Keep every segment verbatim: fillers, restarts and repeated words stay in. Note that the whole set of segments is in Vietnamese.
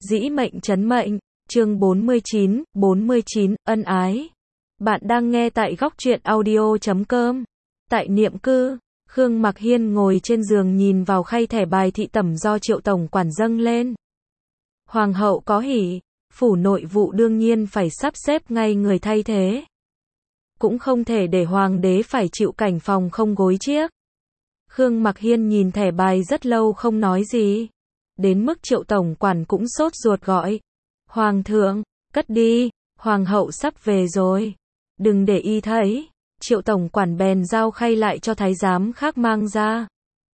Dĩ mệnh trấn mệnh, chương bốn mươi chín, bốn mươi chín, ân ái. Bạn đang nghe tại góc truyện audio chấm com. Tại niệm cư, Khương Mặc Hiên ngồi trên giường nhìn vào khay thẻ bài thị tẩm do Triệu tổng quản dâng lên. Hoàng hậu có hỉ, phủ nội vụ đương nhiên phải sắp xếp ngay người thay thế. Cũng không thể để hoàng đế phải chịu cảnh phòng không gối chiếc. Khương Mặc Hiên nhìn thẻ bài rất lâu không nói gì. Đến mức Triệu tổng quản cũng sốt ruột gọi. Hoàng thượng, cất đi, hoàng hậu sắp về rồi. Đừng để y thấy. Triệu tổng quản bèn giao khay lại cho thái giám khác mang ra.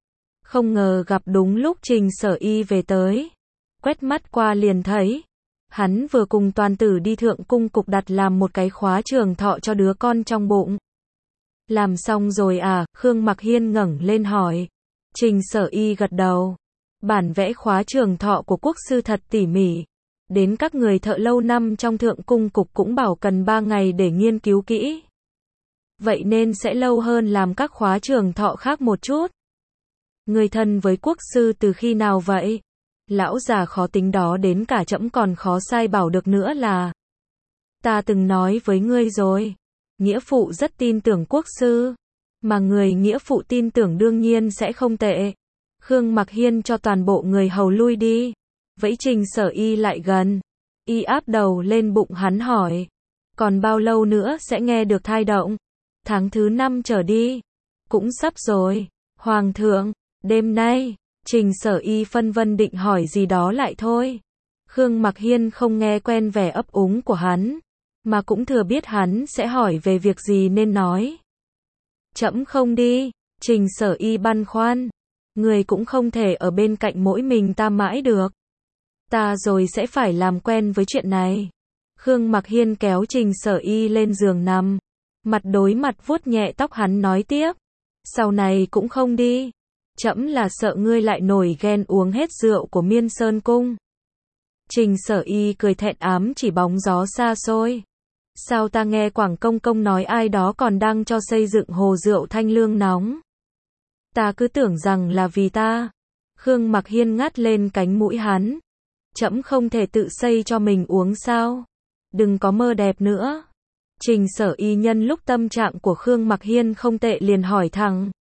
Không ngờ gặp đúng lúc Trình Sở Y về tới. Quét mắt qua liền thấy. Hắn vừa cùng toàn tử đi thượng cung cục đặt làm một cái khóa trường thọ cho đứa con trong bụng. Làm xong rồi à? Khương Mặc Hiên ngẩng lên hỏi. Trình Sở Y gật đầu. Bản vẽ khóa trường thọ của quốc sư thật tỉ mỉ. Đến các người thợ lâu năm trong thượng cung cục cũng bảo cần ba ngày để nghiên cứu kỹ. Vậy nên sẽ lâu hơn làm các khóa trường thọ khác một chút. Người thân với quốc sư từ khi nào vậy? Lão già khó tính đó đến cả trẫm còn khó sai bảo được nữa là. Ta từng nói với ngươi rồi. Nghĩa phụ rất tin tưởng quốc sư. Mà người nghĩa phụ tin tưởng đương nhiên sẽ không tệ. Khương Mặc Hiên cho toàn bộ người hầu lui đi. Vẫy Trình Sở Y lại gần. Y áp đầu lên bụng hắn hỏi. Còn bao lâu nữa sẽ nghe được thai động? Tháng thứ năm trở đi. Cũng sắp rồi. Hoàng thượng, đêm nay. Trình Sở Y phân vân định hỏi gì đó lại thôi. Khương Mặc Hiên không nghe quen vẻ ấp úng của hắn. Mà cũng thừa biết hắn sẽ hỏi về việc gì nên nói. Trẫm không đi. Trình Sở Y băn khoăn. Người cũng không thể ở bên cạnh mỗi mình ta mãi được. Ta rồi sẽ phải làm quen với chuyện này. Khương Mặc Hiên kéo Trình Sở Y lên giường nằm. Mặt đối mặt vuốt nhẹ tóc hắn nói tiếp. Sau này cũng không đi. Trẫm là sợ ngươi lại nổi ghen uống hết rượu của Miên Sơn Cung. Trình Sở Y cười thẹn ám chỉ bóng gió xa xôi. Sao ta nghe Quảng Công Công nói ai đó còn đang cho xây dựng hồ rượu Thanh Lương nóng. Ta cứ tưởng rằng là vì ta. Khương Mặc Hiên ngắt lên cánh mũi hắn. Trẫm không thể tự xây cho mình uống sao? Đừng có mơ đẹp nữa. Trình Sở Y nhân lúc tâm trạng của Khương Mặc Hiên không tệ liền hỏi thẳng.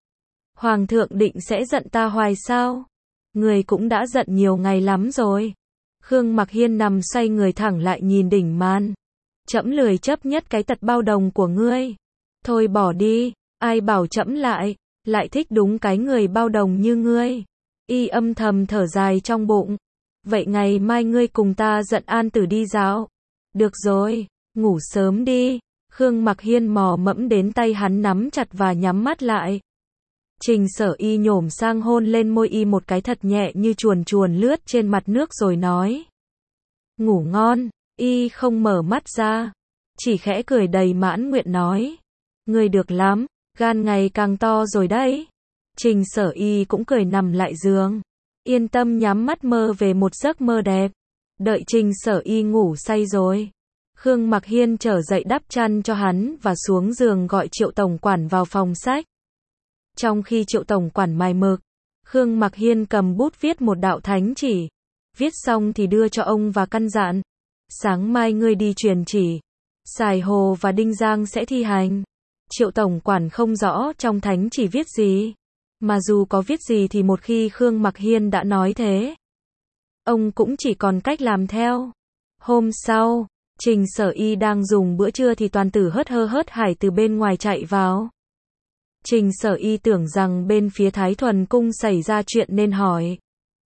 Hoàng thượng định sẽ giận ta hoài sao? Người cũng đã giận nhiều ngày lắm rồi. Khương Mặc Hiên nằm xoay người thẳng lại nhìn đỉnh màn. Trẫm lười chấp nhất cái tật bao đồng của ngươi. Thôi bỏ đi, ai bảo trẫm lại, lại thích đúng cái người bao đồng như ngươi. Y âm thầm thở dài trong bụng. Vậy ngày mai ngươi cùng ta dẫn An Tử đi dạo. Được rồi, ngủ sớm đi. Khương Mặc Hiên mò mẫm đến tay hắn nắm chặt và nhắm mắt lại. Trình Sở Y nhổm sang hôn lên môi y một cái thật nhẹ như chuồn chuồn lướt trên mặt nước rồi nói. Ngủ ngon. Y không mở mắt ra. Chỉ khẽ cười đầy mãn nguyện nói. Ngươi được lắm, gan ngày càng to rồi đấy. Trình Sở Y cũng cười nằm lại giường. Yên tâm nhắm mắt mơ về một giấc mơ đẹp. Đợi Trình Sở Y ngủ say rồi. Khương Mặc Hiên trở dậy đắp chăn cho hắn và xuống giường gọi Triệu tổng quản vào phòng sách. Trong khi Triệu tổng quản mài mực, Khương Mặc Hiên cầm bút viết một đạo thánh chỉ. Viết xong thì đưa cho ông và căn dặn. Sáng mai ngươi đi truyền chỉ. Sài Hồ và Đinh Giang sẽ thi hành. Triệu tổng quản không rõ trong thánh chỉ viết gì. Mà dù có viết gì thì một khi Khương Mặc Hiên đã nói thế, ông cũng chỉ còn cách làm theo. Hôm sau, Trình Sở Y đang dùng bữa trưa thì toàn tử hớt hơ hớt hải từ bên ngoài chạy vào. Trình Sở Y tưởng rằng bên phía Thái Thuần Cung xảy ra chuyện nên hỏi.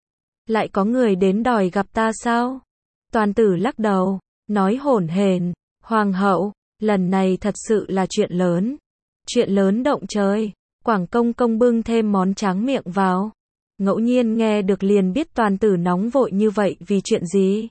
Lại có người đến đòi gặp ta sao? Toàn tử lắc đầu, nói hổn hển. Hoàng hậu, lần này thật sự là chuyện lớn. Chuyện lớn động trời. Quảng Công Công bưng thêm món tráng miệng vào. Ngẫu nhiên nghe được liền biết toàn tử nóng vội như vậy vì chuyện gì.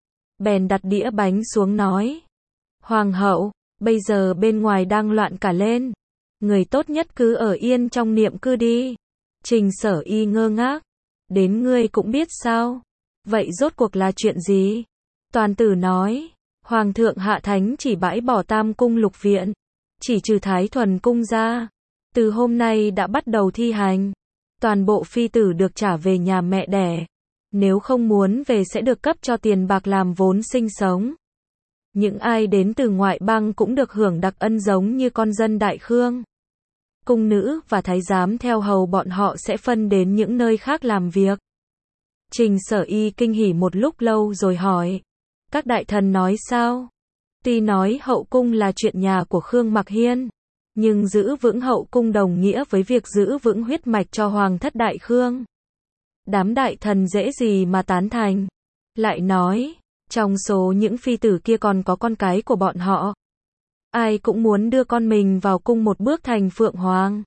Bèn đặt đĩa bánh xuống nói. Hoàng hậu, bây giờ bên ngoài đang loạn cả lên. Người tốt nhất cứ ở yên trong niệm cư đi. Trình Sở Y ngơ ngác. Đến ngươi cũng biết sao? Vậy rốt cuộc là chuyện gì? Toàn tử nói. Hoàng thượng hạ thánh chỉ bãi bỏ Tam Cung Lục Viện. Chỉ trừ Thái Thuần Cung ra. Từ hôm nay đã bắt đầu thi hành. Toàn bộ phi tử được trả về nhà mẹ đẻ. Nếu không muốn về sẽ được cấp cho tiền bạc làm vốn sinh sống. Những ai đến từ ngoại bang cũng được hưởng đặc ân giống như con dân Đại Khương. Cung nữ và thái giám theo hầu bọn họ sẽ phân đến những nơi khác làm việc. Trình Sở Y kinh hỉ một lúc lâu rồi hỏi. Các đại thần nói sao? Tuy nói hậu cung là chuyện nhà của Khương Mặc Hiên, nhưng giữ vững hậu cung đồng nghĩa với việc giữ vững huyết mạch cho hoàng thất Đại Khương. Đám đại thần dễ gì mà tán thành. Lại nói, trong số những phi tử kia còn có con cái của bọn họ. Ai cũng muốn đưa con mình vào cung một bước thành phượng hoàng.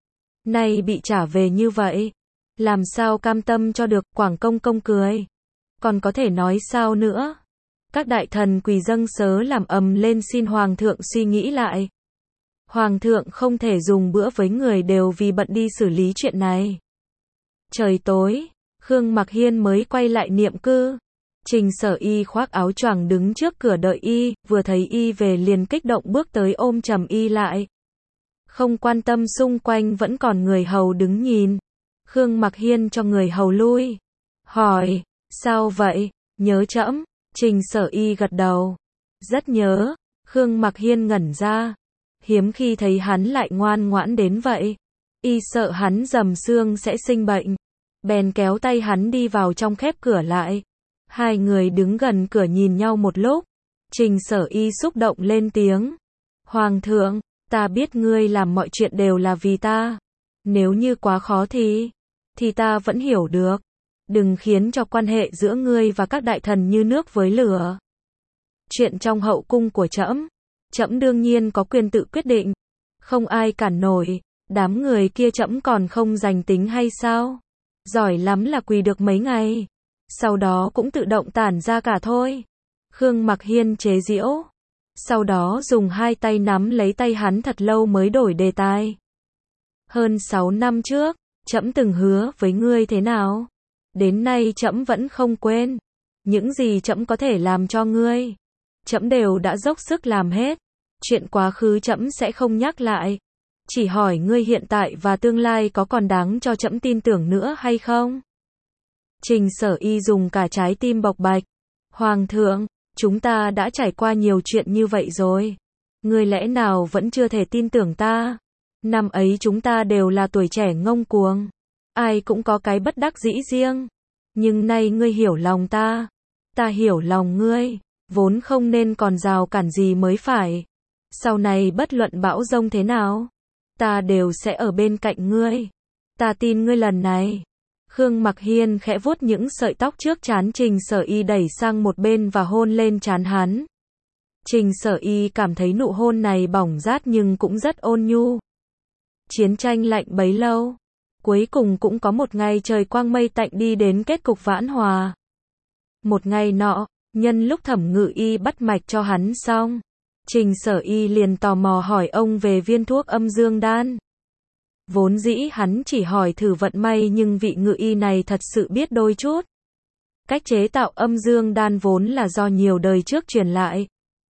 Nay bị trả về như vậy, làm sao cam tâm cho được? Quảng công công cười. Còn có thể nói sao nữa? Các đại thần quỳ dâng sớ làm ầm lên xin hoàng thượng suy nghĩ lại. Hoàng thượng không thể dùng bữa với người đều vì bận đi xử lý chuyện này. Trời tối, Khương Mặc Hiên mới quay lại niệm cư. Trình Sở Y khoác áo choàng đứng trước cửa đợi y, vừa thấy y về liền kích động bước tới ôm chầm y lại. Không quan tâm xung quanh vẫn còn người hầu đứng nhìn. Khương Mặc Hiên cho người hầu lui. Hỏi, sao vậy? Nhớ trẫm? Trình Sở Y gật đầu. Rất nhớ. Khương Mặc Hiên ngẩn ra. Hiếm khi thấy hắn lại ngoan ngoãn đến vậy. Y sợ hắn dầm xương sẽ sinh bệnh. Bèn kéo tay hắn đi vào trong khép cửa lại. Hai người đứng gần cửa nhìn nhau một lúc. Trình Sở Y xúc động lên tiếng. Hoàng thượng, ta biết ngươi làm mọi chuyện đều là vì ta. Nếu như quá khó thì, thì ta vẫn hiểu được. Đừng khiến cho quan hệ giữa ngươi và các đại thần như nước với lửa. Chuyện trong hậu cung của trẫm, trẫm đương nhiên có quyền tự quyết định. Không ai cản nổi. Đám người kia trẫm còn không giành tính hay sao? Giỏi lắm là quỳ được mấy ngày. Sau đó cũng tự động tản ra cả thôi. Khương Mặc Hiên chế giễu. Sau đó dùng hai tay nắm lấy tay hắn thật lâu mới đổi đề tài. Hơn sáu năm trước, trẫm từng hứa với ngươi thế nào? Đến nay trẫm vẫn không quên. Những gì trẫm có thể làm cho ngươi, trẫm đều đã dốc sức làm hết. Chuyện quá khứ trẫm sẽ không nhắc lại. Chỉ hỏi ngươi hiện tại và tương lai có còn đáng cho trẫm tin tưởng nữa hay không? Trình Sở Y dùng cả trái tim bộc bạch. Hoàng thượng, chúng ta đã trải qua nhiều chuyện như vậy rồi. Ngươi lẽ nào vẫn chưa thể tin tưởng ta? Năm ấy chúng ta đều là tuổi trẻ ngông cuồng. Ai cũng có cái bất đắc dĩ riêng. Nhưng nay ngươi hiểu lòng ta. Ta hiểu lòng ngươi. Vốn không nên còn rào cản gì mới phải. Sau này bất luận bão giông thế nào, ta đều sẽ ở bên cạnh ngươi. Ta tin ngươi lần này. Khương Mặc Hiên khẽ vuốt những sợi tóc trước trán Trình Sở Y đẩy sang một bên và hôn lên trán hắn. Trình Sở Y cảm thấy nụ hôn này bỏng rát nhưng cũng rất ôn nhu. Chiến tranh lạnh bấy lâu, cuối cùng cũng có một ngày trời quang mây tạnh đi đến kết cục vãn hòa. Một ngày nọ, nhân lúc Thẩm Ngự Y bắt mạch cho hắn xong, Trình Sở Y liền tò mò hỏi ông về viên thuốc âm dương đan. Vốn dĩ hắn chỉ hỏi thử vận may nhưng vị ngự y này thật sự biết đôi chút. Cách chế tạo âm dương đan vốn là do nhiều đời trước truyền lại.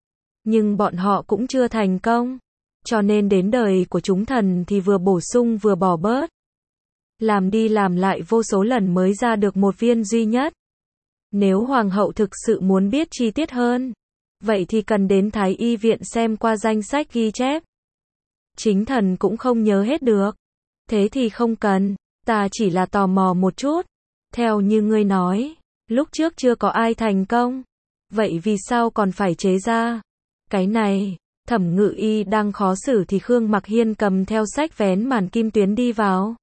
Nhưng bọn họ cũng chưa thành công. Cho nên đến đời của chúng thần thì vừa bổ sung vừa bỏ bớt. Làm đi làm lại vô số lần mới ra được một viên duy nhất. Nếu hoàng hậu thực sự muốn biết chi tiết hơn, vậy thì cần đến Thái Y viện xem qua danh sách ghi chép. Chính thần cũng không nhớ hết được. Thế thì không cần, ta chỉ là tò mò một chút. Theo như ngươi nói, lúc trước chưa có ai thành công. Vậy vì sao còn phải chế ra? Cái này, Thẩm Ngự Y đang khó xử thì Khương Mặc Hiên cầm theo sách vén màn kim tuyến đi vào.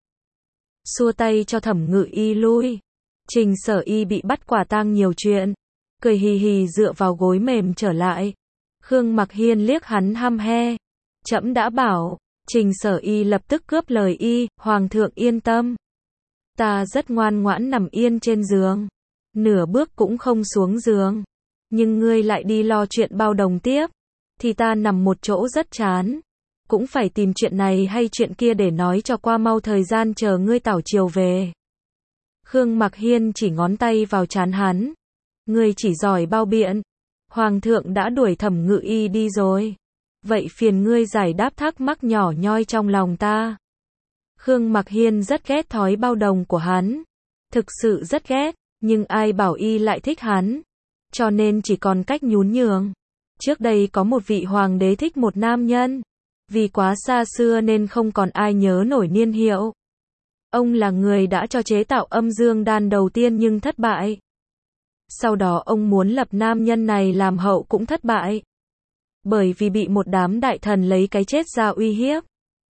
Xua tay cho Thẩm Ngự Y lui. Trình Sở Y bị bắt quả tang nhiều chuyện. Cười hì hì dựa vào gối mềm trở lại. Khương Mặc Hiên liếc hắn hăm he. Trẫm đã bảo. Trình Sở Y lập tức cướp lời y. Hoàng thượng yên tâm. Ta rất ngoan ngoãn nằm yên trên giường. Nửa bước cũng không xuống giường. Nhưng ngươi lại đi lo chuyện bao đồng tiếp. Thì ta nằm một chỗ rất chán. Cũng phải tìm chuyện này hay chuyện kia để nói cho qua mau thời gian chờ ngươi tảo chiều về. Khương Mặc Hiên chỉ ngón tay vào trán hắn. Ngươi chỉ giỏi bao biện. Hoàng thượng đã đuổi Thẩm Ngự Y đi rồi. Vậy phiền ngươi giải đáp thắc mắc nhỏ nhoi trong lòng ta. Khương Mặc Hiên rất ghét thói bao đồng của hắn. Thực sự rất ghét. Nhưng ai bảo y lại thích hắn, cho nên chỉ còn cách nhún nhường. Trước đây có một vị hoàng đế thích một nam nhân, vì quá xa xưa nên không còn ai nhớ nổi niên hiệu. Ông là người đã cho chế tạo âm dương đan đầu tiên nhưng thất bại. Sau đó ông muốn lập nam nhân này làm hậu cũng thất bại. Bởi vì bị một đám đại thần lấy cái chết ra uy hiếp.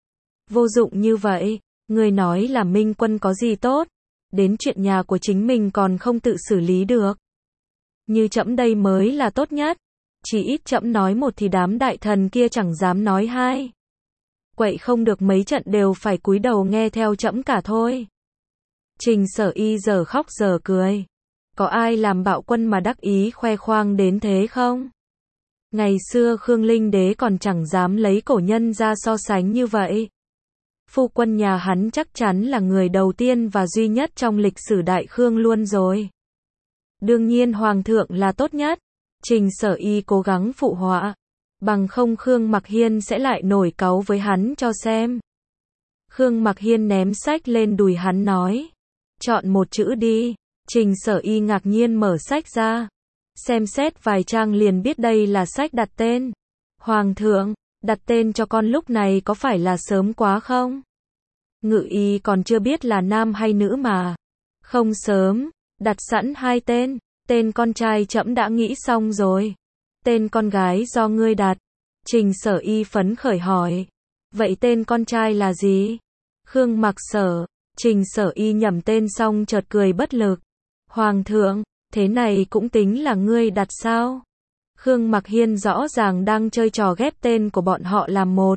Vô dụng như vậy, người nói là minh quân có gì tốt, đến chuyện nhà của chính mình còn không tự xử lý được. Như trẫm đây mới là tốt nhất, chỉ ít trẫm nói một thì đám đại thần kia chẳng dám nói hai. Quậy không được mấy trận đều phải cúi đầu nghe theo trẫm cả thôi. Trình Sở Y giờ khóc giờ cười. Có ai làm bạo quân mà đắc ý khoe khoang đến thế không? Ngày xưa Khương Linh Đế còn chẳng dám lấy cổ nhân ra so sánh như vậy. Phu quân nhà hắn chắc chắn là người đầu tiên và duy nhất trong lịch sử Đại Khương luôn rồi. Đương nhiên Hoàng thượng là tốt nhất. Trình Sở Y cố gắng phụ họa. Bằng không Khương Mặc Hiên sẽ lại nổi cáu với hắn cho xem. Khương Mặc Hiên ném sách lên đùi hắn nói. Chọn một chữ đi. Trình Sở Y ngạc nhiên mở sách ra. Xem xét vài trang liền biết đây là sách đặt tên. Hoàng thượng, đặt tên cho con lúc này có phải là sớm quá không? Ngự y còn chưa biết là nam hay nữ mà. Không sớm, đặt sẵn hai tên. Tên con trai trẫm đã nghĩ xong rồi. Tên con gái do ngươi đặt. Trình Sở Y phấn khởi hỏi. Vậy tên con trai là gì? Khương Mặc Sở. Trình Sở Y nhẩm tên xong chợt cười bất lực. Hoàng thượng, thế này cũng tính là ngươi đặt sao? Khương Mặc Hiên rõ ràng đang chơi trò ghép tên của bọn họ làm một.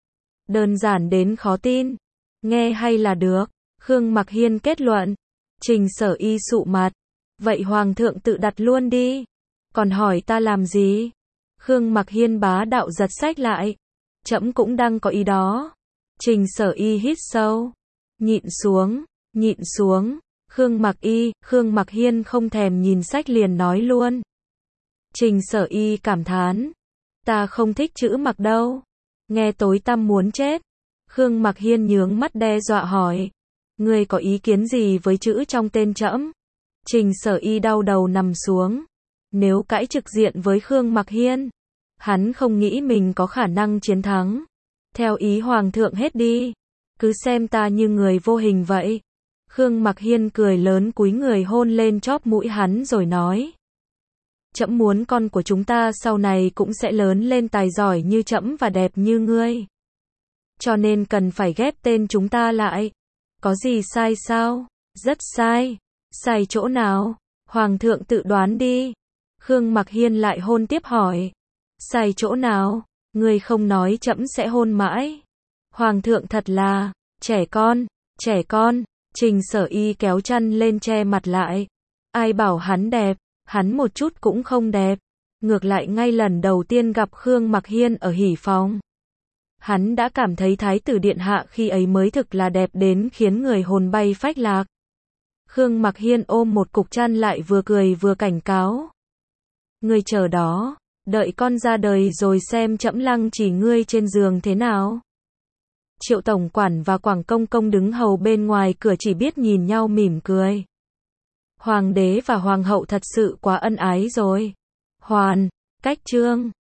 Đơn giản đến khó tin. Nghe hay là được. Khương Mặc Hiên kết luận. Trình Sở Y sụ mặt. Vậy Hoàng thượng tự đặt luôn đi. Còn hỏi ta làm gì? Khương Mặc Hiên bá đạo giật sách lại. Trẫm cũng đang có ý đó. Trình Sở Y hít sâu. Nhịn xuống, nhịn xuống. Khương Mặc Y, Khương Mặc Hiên không thèm nhìn sách liền nói luôn. Trình Sở Y cảm thán. Ta không thích chữ Mặc đâu. Nghe tối tăm muốn chết. Khương Mặc Hiên nhướng mắt đe dọa hỏi. Ngươi có ý kiến gì với chữ trong tên trẫm? Trình Sở Y đau đầu nằm xuống. Nếu cãi trực diện với Khương Mặc Hiên, hắn không nghĩ mình có khả năng chiến thắng. Theo ý Hoàng thượng hết đi. Cứ xem ta như người vô hình vậy. Khương Mặc Hiên cười lớn cúi người hôn lên chóp mũi hắn rồi nói. Trẫm muốn con của chúng ta sau này cũng sẽ lớn lên tài giỏi như trẫm và đẹp như ngươi. Cho nên cần phải ghép tên chúng ta lại. Có gì sai sao? Rất sai. Sai chỗ nào? Hoàng thượng tự đoán đi. Khương Mặc Hiên lại hôn tiếp hỏi. Sai chỗ nào? Ngươi không nói trẫm sẽ hôn mãi. Hoàng thượng thật là trẻ con, trẻ con. Trình Sở Y kéo chăn lên che mặt lại. Ai bảo hắn đẹp, hắn một chút cũng không đẹp. Ngược lại ngay lần đầu tiên gặp Khương Mặc Hiên ở hỉ phòng, hắn đã cảm thấy thái tử điện hạ khi ấy mới thực là đẹp đến khiến người hồn bay phách lạc. Khương Mặc Hiên ôm một cục chăn lại vừa cười vừa cảnh cáo. Ngươi chờ đó, đợi con ra đời rồi xem trẫm lăng chỉ ngươi trên giường thế nào. Triệu tổng quản và Quảng công công đứng hầu bên ngoài cửa chỉ biết nhìn nhau mỉm cười. Hoàng đế và hoàng hậu thật sự quá ân ái rồi. Hoàn, cách chương